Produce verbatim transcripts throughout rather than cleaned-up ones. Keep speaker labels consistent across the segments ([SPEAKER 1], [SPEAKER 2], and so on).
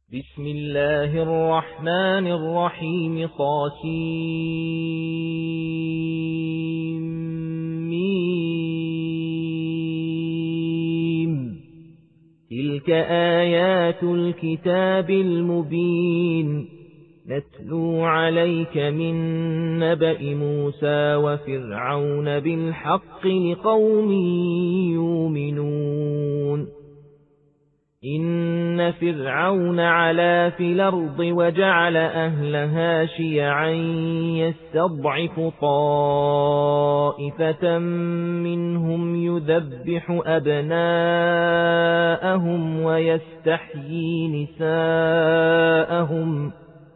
[SPEAKER 1] بسم الله الرحمن الرحيم طاسيم تلك آيات الكتاب المبين نتلو عليك من نبأ موسى وفرعون بالحق لقوم يؤمنون إن فرعون علا في الأرض وجعل أهلها شيعا يستضعف طائفة منهم يذبح أبناءهم ويستحيي نساءهم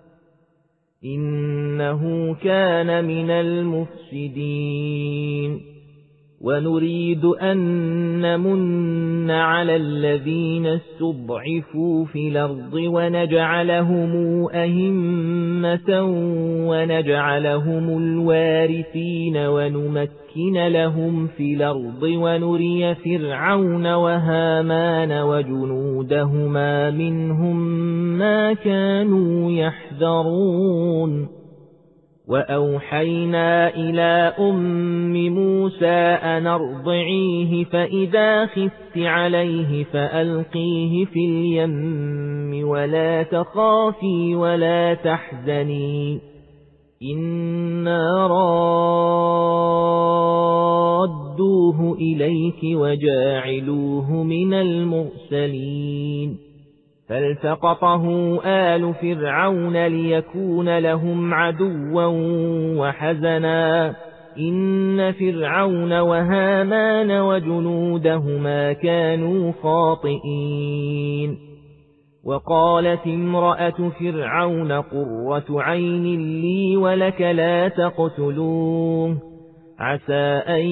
[SPEAKER 1] إنه كان من المفسدين ونريد أن نمن على الذين استضعفوا في الأرض ونجعلهم أئمة ونجعلهم الوارثين ونمكن لهم في الأرض ونري فرعون وهامان وجنودهما منهم ما كانوا يحذرون وأوحينا إلى أم موسى أن أرضعيه فإذا خفت عليه فألقيه في اليم ولا تخافي ولا تحزني إنا رادوه إليك وجاعلوه من المرسلين فالتقطه آل فرعون ليكون لهم عدوا وحزنا إن فرعون وهامان وجنودهما كانوا خاطئين وقالت امرأة فرعون قرة عين لي ولك لا تقتلوه عسى أن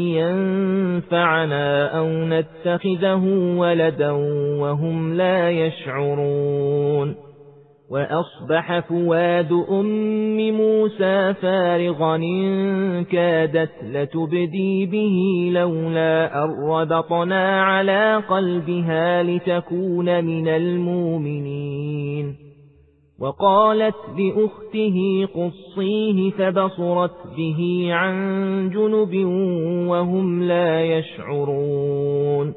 [SPEAKER 1] ينفعنا أو نتخذه ولدا وهم لا يشعرون وأصبح فؤاد أم موسى فارغا إن كادت لتبدي به لولا أن ربطنا على قلبها لتكون من المؤمنين وقالت لأخته قصيه فبصرت به عن جنب وهم لا يشعرون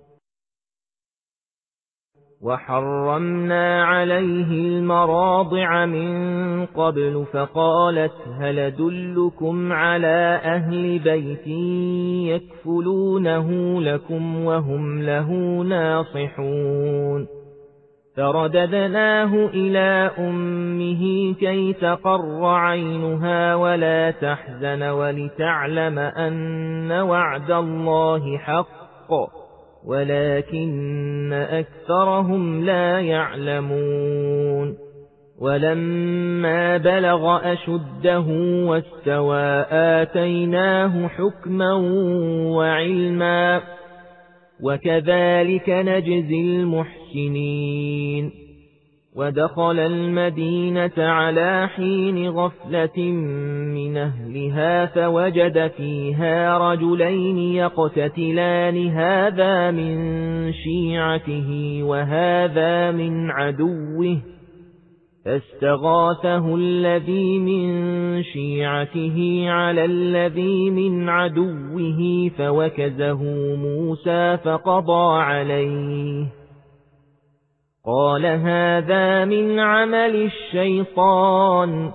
[SPEAKER 1] وحرمنا عليه المراضع من قبل فقالت هل أدلكم على أهل بيت يكفلونه لكم وهم له ناصحون فرددناه إلى أمه كي تقر عينها ولا تحزن ولتعلم أن وعد الله حق ولكن أكثرهم لا يعلمون ولما بلغ أشده واستوى آتيناه حكما وعلما وكذلك نجزي المحسنين ودخل المدينة على حين غفلة من أهلها فوجد فيها رجلين يقتتلان هذا من شيعته وهذا من عدوه فاستغاثه الذي من شيعته على الذي من عدوه فوكزه موسى فقضى عليه قال هذا من عمل الشيطان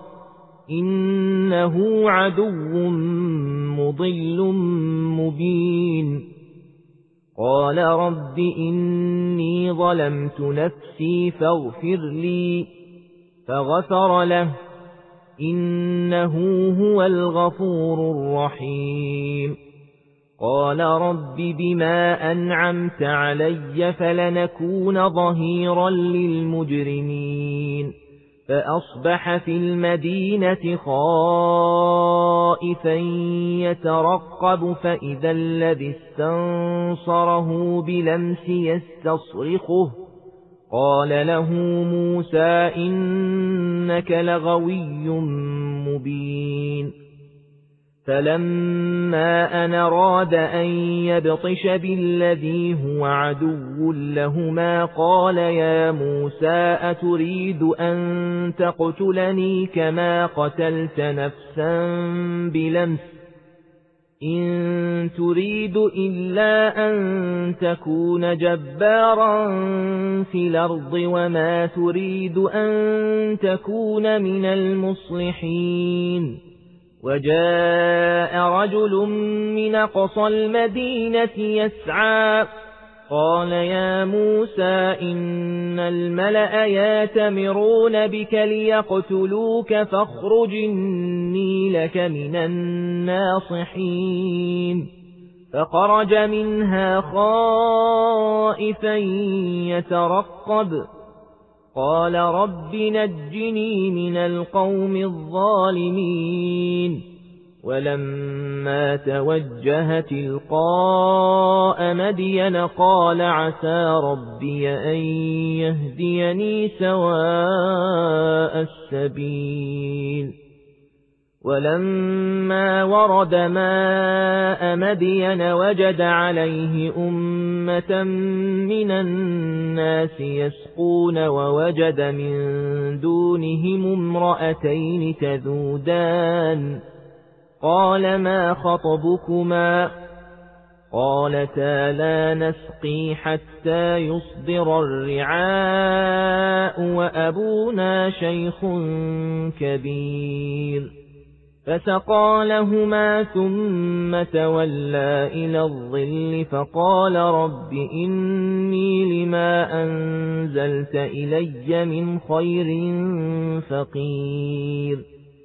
[SPEAKER 1] إنه عدو مضل مبين قال رب إني ظلمت نفسي فاغفر لي فغفر له إنه هو الغفور الرحيم قال رب بما أنعمت علي فلنكون ظهيرا للمجرمين فأصبح في المدينة خائفا يترقب فإذا الذي استنصره بلمس يستصرخه قال له موسى إنك لغوي مبين فلما أن أراد أن يبطش بالذي هو عدو لهما قال يا موسى أتريد أن تقتلني كما قتلت نفسا بلمس إن تريد إلا أن تكون جبارا في الأرض وما تريد أن تكون من المصلحين وجاء رجل من أقصى المدينة يسعى قال يا موسى إن الملأ يأتمرون بك ليقتلوك فاخرج إني لك من الناصحين فخرج منها خائفا يترقب قال رب نجني من القوم الظالمين ولما توجه تلقاء مدين قال عسى ربي أن يهديني سواء السبيل ولما ورد ماء مدين وجد عليه أمة من الناس يسقون ووجد من دونهم امرأتين تذودان قال ما خطبكما قالتا لا نسقي حتى يصدر الرعاء وأبونا شيخ كبير فسقى لهما ثم تولى إلى الظل فقال رب إني لما أنزلت إلي من خير فقير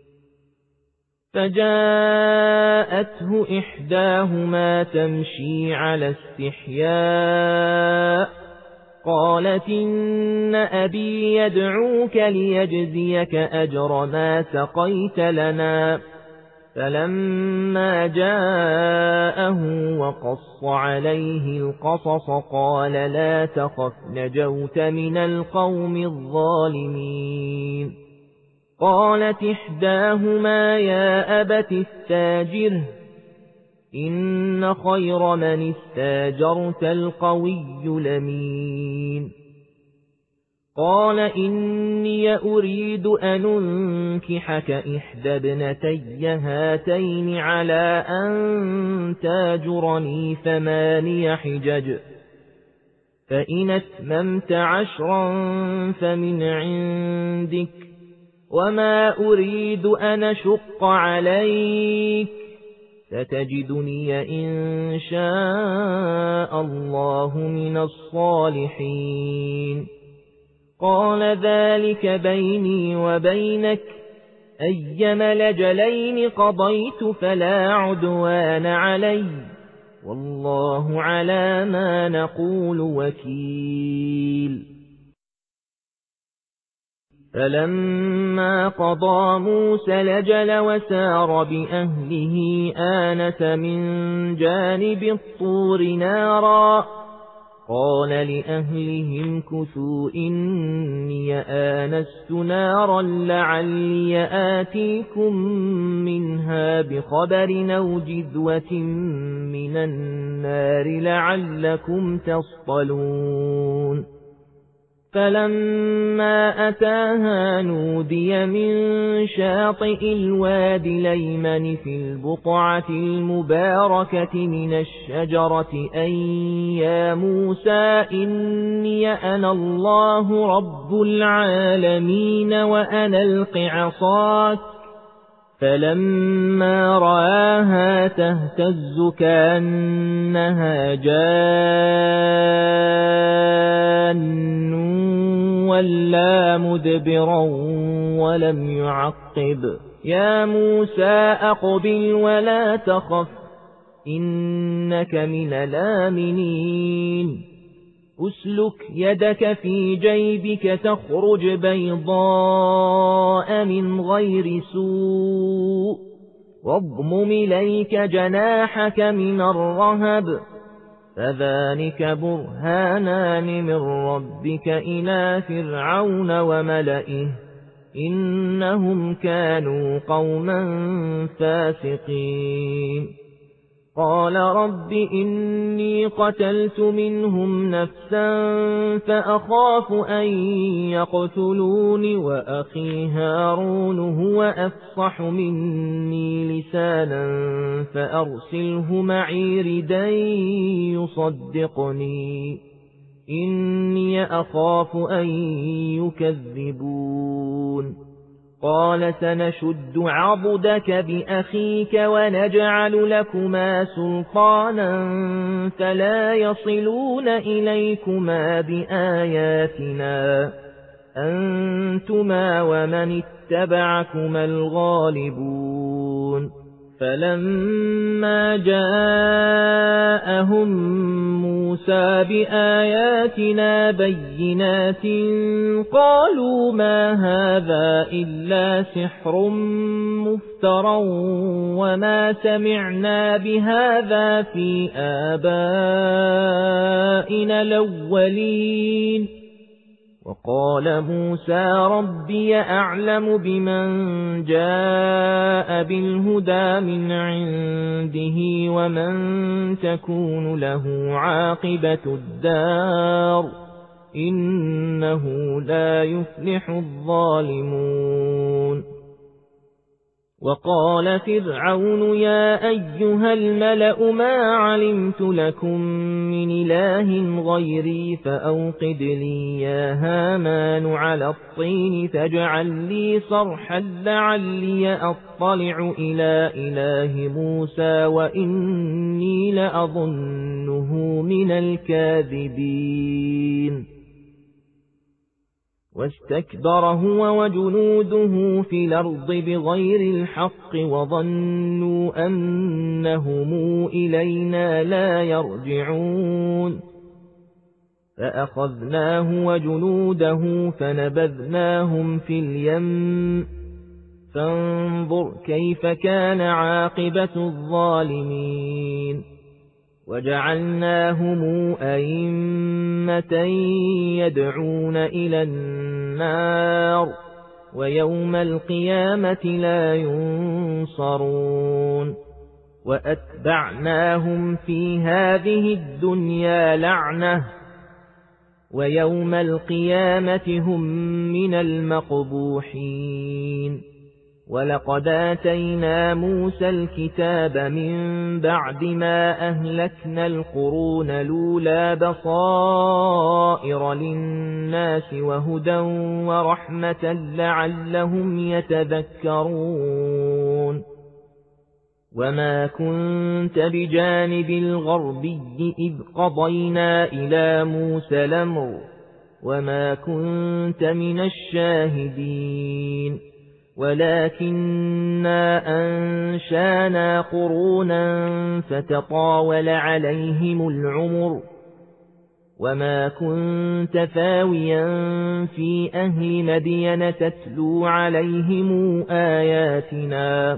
[SPEAKER 1] فجاءته إحداهما تمشي على استحياء قالت إن أبي يدعوك ليجزيك أجر ما سقيت لنا فلما جاءه وقص عليه القصص قال لا تخف نجوت من القوم الظالمين قالت إحداهما يا أبت استاجره إن خير من استاجرت القوي الأمين قال إني أريد أن أنكحك إحدى ابنتي هاتين على أن تاجرني ثماني حجج فإن أتممت عشرا فمن عندك وما أريد أن أشق عليك ستجدني إن شاء الله من الصالحين قال ذلك بيني وبينك أيما لجلين قضيت فلا عدوان علي والله على ما نقول وكيل فلما قضى موسى الأجل وسار بأهله آنس من جانب الطور نارا قال لأهلهم كثوا إني آنست نارا لعلي آتيكم منها بخبر أو جذوة من النار لعلكم تصطلون فلما أتاها نودي من شاطئ الواد الأيمن في البقعة المباركة من الشجرة أن يا موسى إني أنا الله رب العالمين وأنا ألق عصاك فلما رآها تهتز كأنها جان ولا مدبرا ولم يعقب يا موسى أقبل ولا تخف إنك من الآمنين أسلك يدك في جيبك تخرج بيضاء من غير سوء واضمم إليك جناحك من الرهب فذلك برهانان من ربك إلى فرعون وملئه إنهم كانوا قوما فاسقين قال رب إني قتلت منهم نفسا فأخاف أن يقتلون وأخي هارون هو أفصح مني لسانا فأرسله معي ردا يصدقني إني أخاف أن يكذبون قال سنشد عضدك بأخيك ونجعل لكما سلطانا فلا يصلون إليكما بآياتنا أنتما ومن اتبعكما الغالبون فلما جاءهم موسى بآياتنا بينات قالوا ما هذا إلا سحر مفترى وما سمعنا بهذا في آبائنا الأولين وقال موسى ربي أعلم بمن جاء بالهدى من عنده ومن تكون له عاقبة الدار إنه لا يفلح الظالمون وقال فرعون يا أيها الملأ ما علمت لكم من إله غيري فأوقد لي يا هامان على الطين فاجعل لي صرحا لعلي أطلع إلى إله موسى وإني لأظنه من الكاذبين واستكبر هو وجنوده في الأرض بغير الحق وظنوا أنهم إلينا لا يرجعون فأخذناه وجنوده فنبذناهم في اليم فانظر كيف كان عاقبة الظالمين وجعلناهم أئمة يدعون إلى النار ويوم القيامة لا ينصرون وأتبعناهم في هذه الدنيا لعنة ويوم القيامة هم من المقبوحين ولقد آتينا موسى الكتاب من بعد ما أهلكنا القرون الأولى بصائر للناس وهدى ورحمة لعلهم يتذكرون وما كنت بجانب الغربي إذ قضينا إلى موسى الأمر وما كنت من الشاهدين ولكننا أنشانا قرونا فتطاول عليهم العمر وما كنت ثاويا في أهل مدين تتلو عليهم آياتنا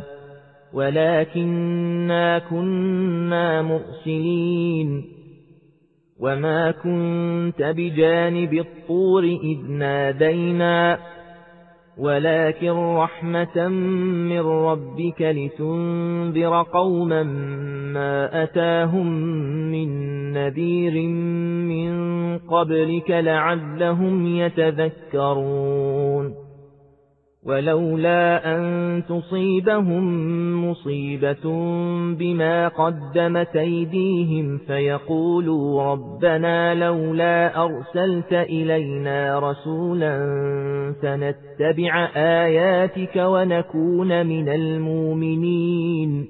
[SPEAKER 1] ولكننا كنا مرسلين وما كنت بجانب الطور إذ نادينا ولكن رحمة من ربك لتنذر قوما ما أتاهم من نذير من قبلك لعلهم يتذكرون ولولا أن تصيبهم مصيبة بما قدمت أيديهم فيقولوا ربنا لولا أرسلت إلينا رسولا فنتبع آياتك ونكون من المؤمنين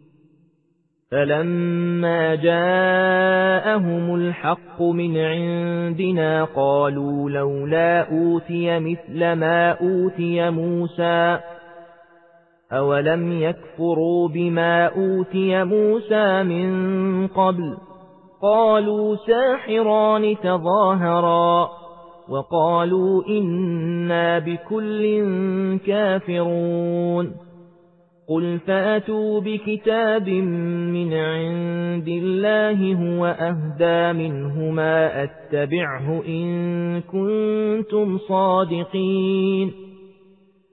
[SPEAKER 1] فلما جاءهم الحق من عندنا قالوا لولا أوتي مثل ما أوتي موسى أولم يكفروا بما أوتي موسى من قبل قالوا ساحران تظاهرا وقالوا إنا بكل كافرون قل فأتوا بكتاب من عند الله هو أهدى منهما أتبعه إن كنتم صادقين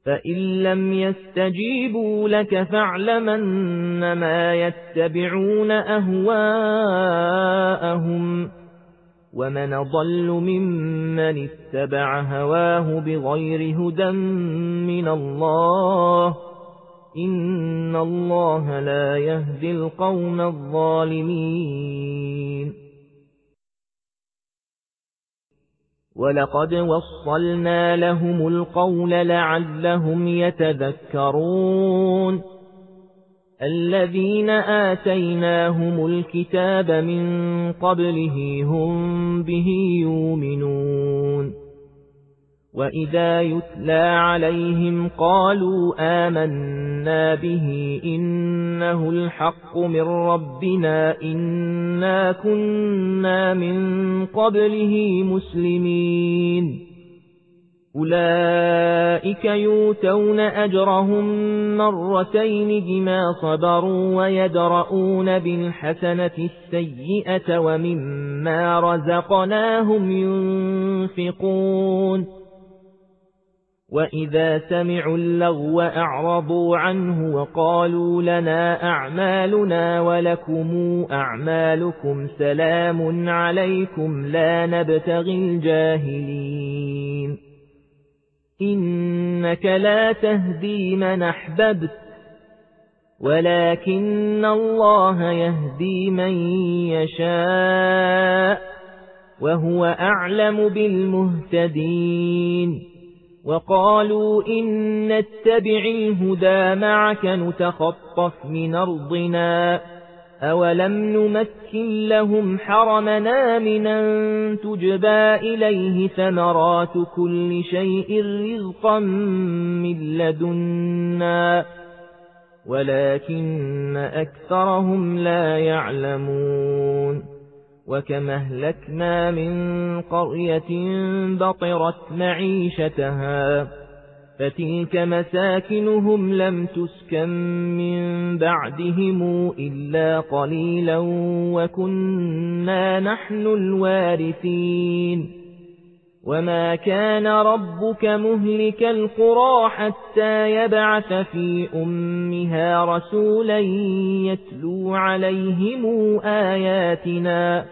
[SPEAKER 1] فإن لم يستجيبوا لك فاعلم أنما يتبعون أهواءهم ومن ضل ممن اتبع هواه بغير هدى من الله إن الله لا يهدي القوم الظالمين ولقد وصلنا لهم القول لعلهم يتذكرون الذين آتيناهم الكتاب من قبله هم به يؤمنون وإذا يتلى عليهم قالوا آمنا به إنه الحق من ربنا إنا كنا من قبله مسلمين أولئك يؤتون أجرهم مرتين بما صبروا ويدرؤون بالحسنة السيئة ومما رزقناهم ينفقون وإذا سمعوا اللغو أعرضوا عنه وقالوا لنا أعمالنا ولكم أعمالكم سلام عليكم لا نبتغي الجاهلين إنك لا تهدي من أحببت ولكن الله يهدي من يشاء وهو أعلم بالمهتدين وقالوا إن نتبع الهدى معك نتخطف من أرضنا أولم نمكن لهم حرمنا من أن تجبى إليه ثمرات كل شيء رزقا من لدنا ولكن أكثرهم لا يعلمون وكم أهلكنا من قرية بطرت معيشتها فتلك مساكنهم لم تسكن من بعدهم إلا قليلا وكنا نحن الوارثين وما كان ربك مهلك القرى حتى يبعث في أمها رسولا يتلو عليهم آياتنا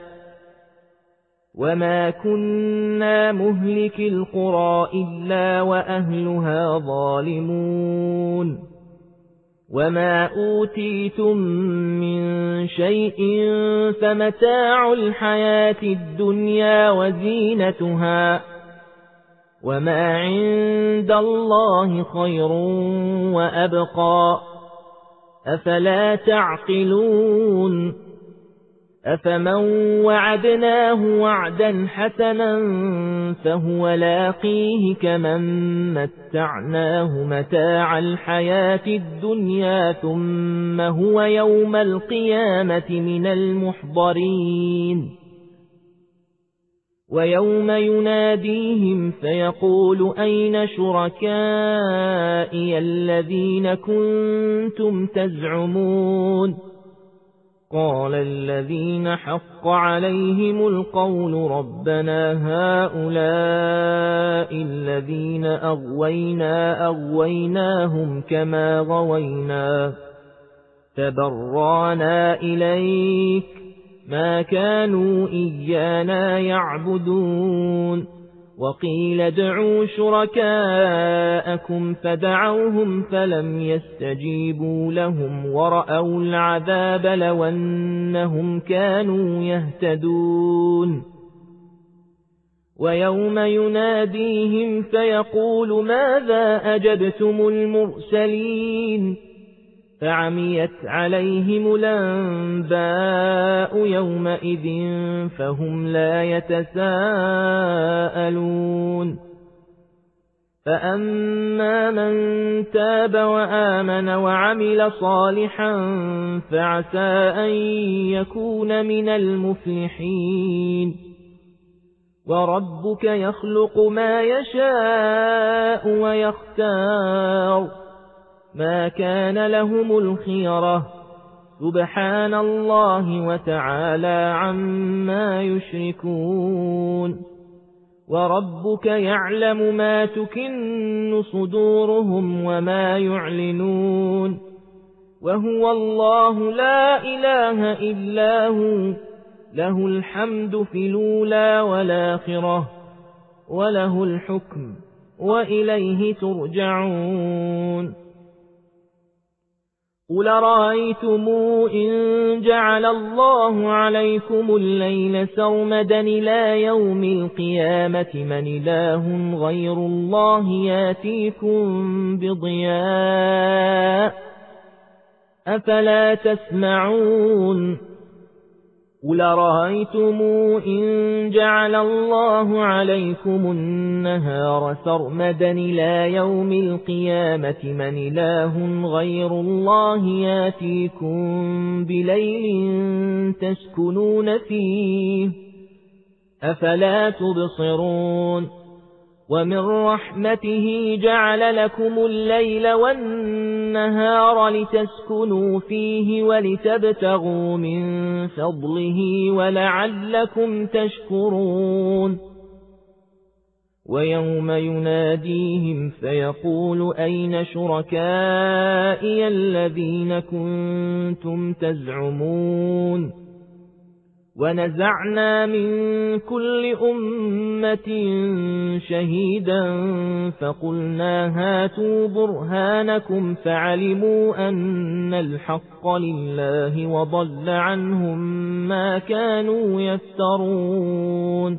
[SPEAKER 1] وما كنا مهلك القرى إلا وأهلها ظالمون وما أوتيتم من شيء فمتاع الحياة الدنيا وزينتها وما عند الله خير وأبقى أفلا تعقلون أفمن وعدناه وعدا حسنا فهو لاقيه كمن متعناه متاع الحياة الدنيا ثم هو يوم القيامة من المحضرين ويوم يناديهم فيقول أين شركائي الذين كنتم تزعمون قال الذين حق عليهم القول ربنا هؤلاء الذين أغوينا أغويناهم كما غوينا تبرانا إليك ما كانوا إيانا يعبدون وقيل ادعوا شركاءكم فدعوهم فلم يستجيبوا لهم ورأوا العذاب لو أنهم كانوا يهتدون ويوم يناديهم فيقول ماذا أجبتم المرسلين فعميت عليهم الأنباء يومئذ فهم لا يتساءلون فأما من تاب وآمن وعمل صالحا فعسى أن يكون من المفلحين وربك يخلق ما يشاء ويختار ما كان لهم الخيرة سبحان الله وتعالى عما يشركون وربك يعلم ما تكن صدورهم وما يعلنون وهو الله لا إله إلا هو له الحمد في الأولى والآخرة وله الحكم وإليه ترجعون قل رأيتم إن جعل الله عليكم الليل سرمدا إلى يوم القيامة من إله غير الله ياتيكم بضياء أفلا تسمعون قل رأيتم إن جعل الله عليكم النهار سرمدا إلى يوم القيامة من إله غير الله ياتيكم بليل تسكنون فيه أفلا تبصرون ومن رحمته جعل لكم الليل والنهار لتسكنوا فيه ولتبتغوا من فضله ولعلكم تشكرون ويوم يناديهم فيقول أين شركائي الذين كنتم تزعمون ونزعنا من كل أمة شهيدا فقلنا هاتوا برهانكم فعلموا أن الحق لله وضل عنهم ما كانوا يفترون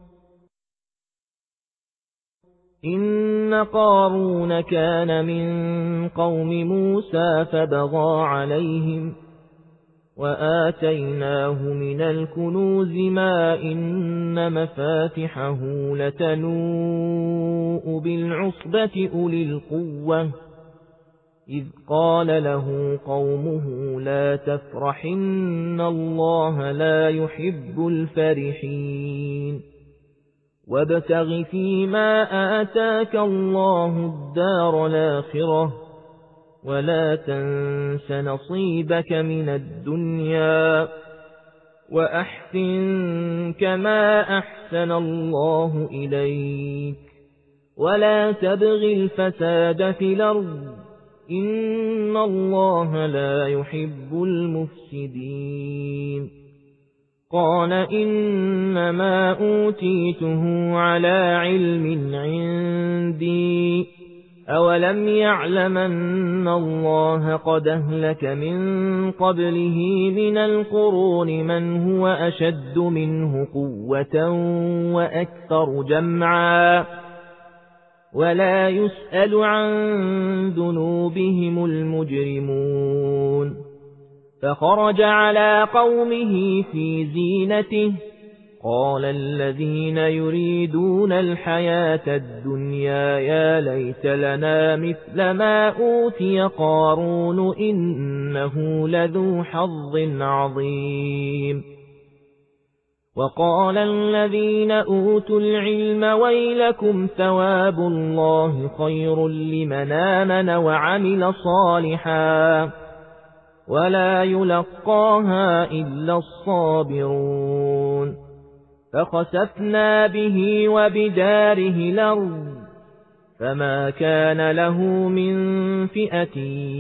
[SPEAKER 1] إن قارون كان من قوم موسى فبغى عليهم وآتيناه من الكنوز ما إن مفاتحه لتنوء بالعصبة أولي القوة إذ قال له قومه لا تفرح إن الله لا يحب الفرحين وابتغ فيما آتاك الله الدار الآخرة ولا تنس نصيبك من الدنيا وأحسن كما أحسن الله إليك ولا تبغ الفساد في الأرض إن الله لا يحب المفسدين قال إنما أوتيته على علم عندي أولم يعلم أن الله قد أهلك من قبله من القرون من هو أشد منه قوة وأكثر جمعا ولا يسأل عن ذنوبهم المجرمون فخرج على قومه في زينته قال الذين يريدون الحياة الدنيا يا ليت لنا مثل ما أوتي قارون إنه لذو حظ عظيم وقال الذين أوتوا العلم ويلكم ثواب الله خير لمن آمن وعمل صالحا ولا يلقاها إلا الصابرون فخسفنا به وبداره الأرض فما كان له من فئة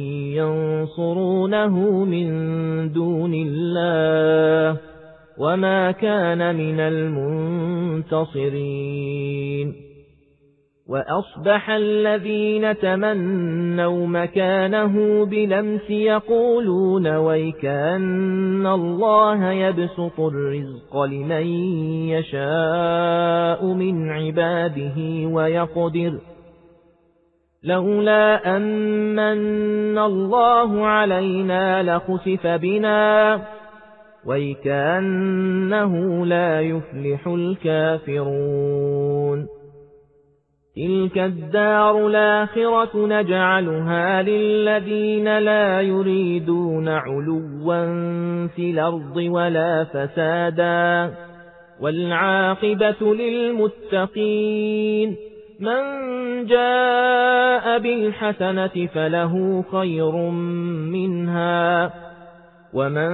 [SPEAKER 1] ينصرونه من دون الله وما كان من المنتصرين وأصبح الذين تمنوا مكانه بلمس يقولون ويكأن الله يبسط الرزق لمن يشاء من عباده ويقدر لولا أمن الله علينا لخسف بنا ويكأنه لا يفلح الكافرون تلك الدار الآخرة نجعلها للذين لا يريدون علوا في الأرض ولا فسادا والعاقبة للمتقين من جاء بالحسنة فله خير منها ومن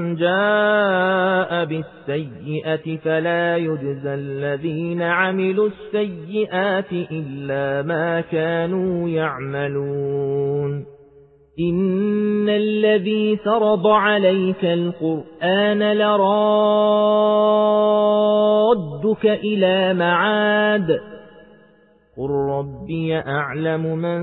[SPEAKER 1] جاء بالسيئة فلا يجزى الذين عملوا السيئات إلا ما كانوا يعملون إن الذي فرض عليك القرآن لرادك إلى معاد قل ربي أعلم من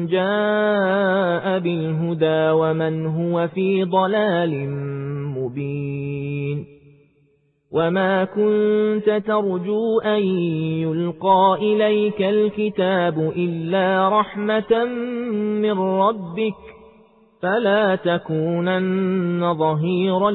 [SPEAKER 1] جاء بالهدى ومن هو في ضلال مبين وما كنت ترجو أن يلقى إليك الكتاب إلا رحمة من ربك فلا تكونن ظهيرا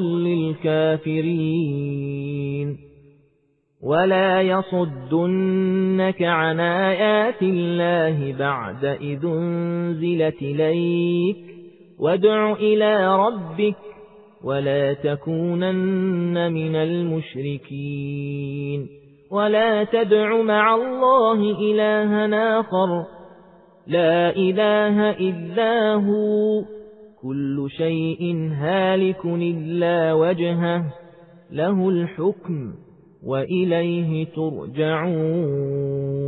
[SPEAKER 1] للكافرين ولا يصدنك عن آيات الله بعد إذ انزلت إليك وادع إلى ربك ولا تكونن من المشركين ولا تدع مع الله إلها آخر لا إله إلا هو كل شيء هالك إلا وجهه له الحكم وإليه ترجعون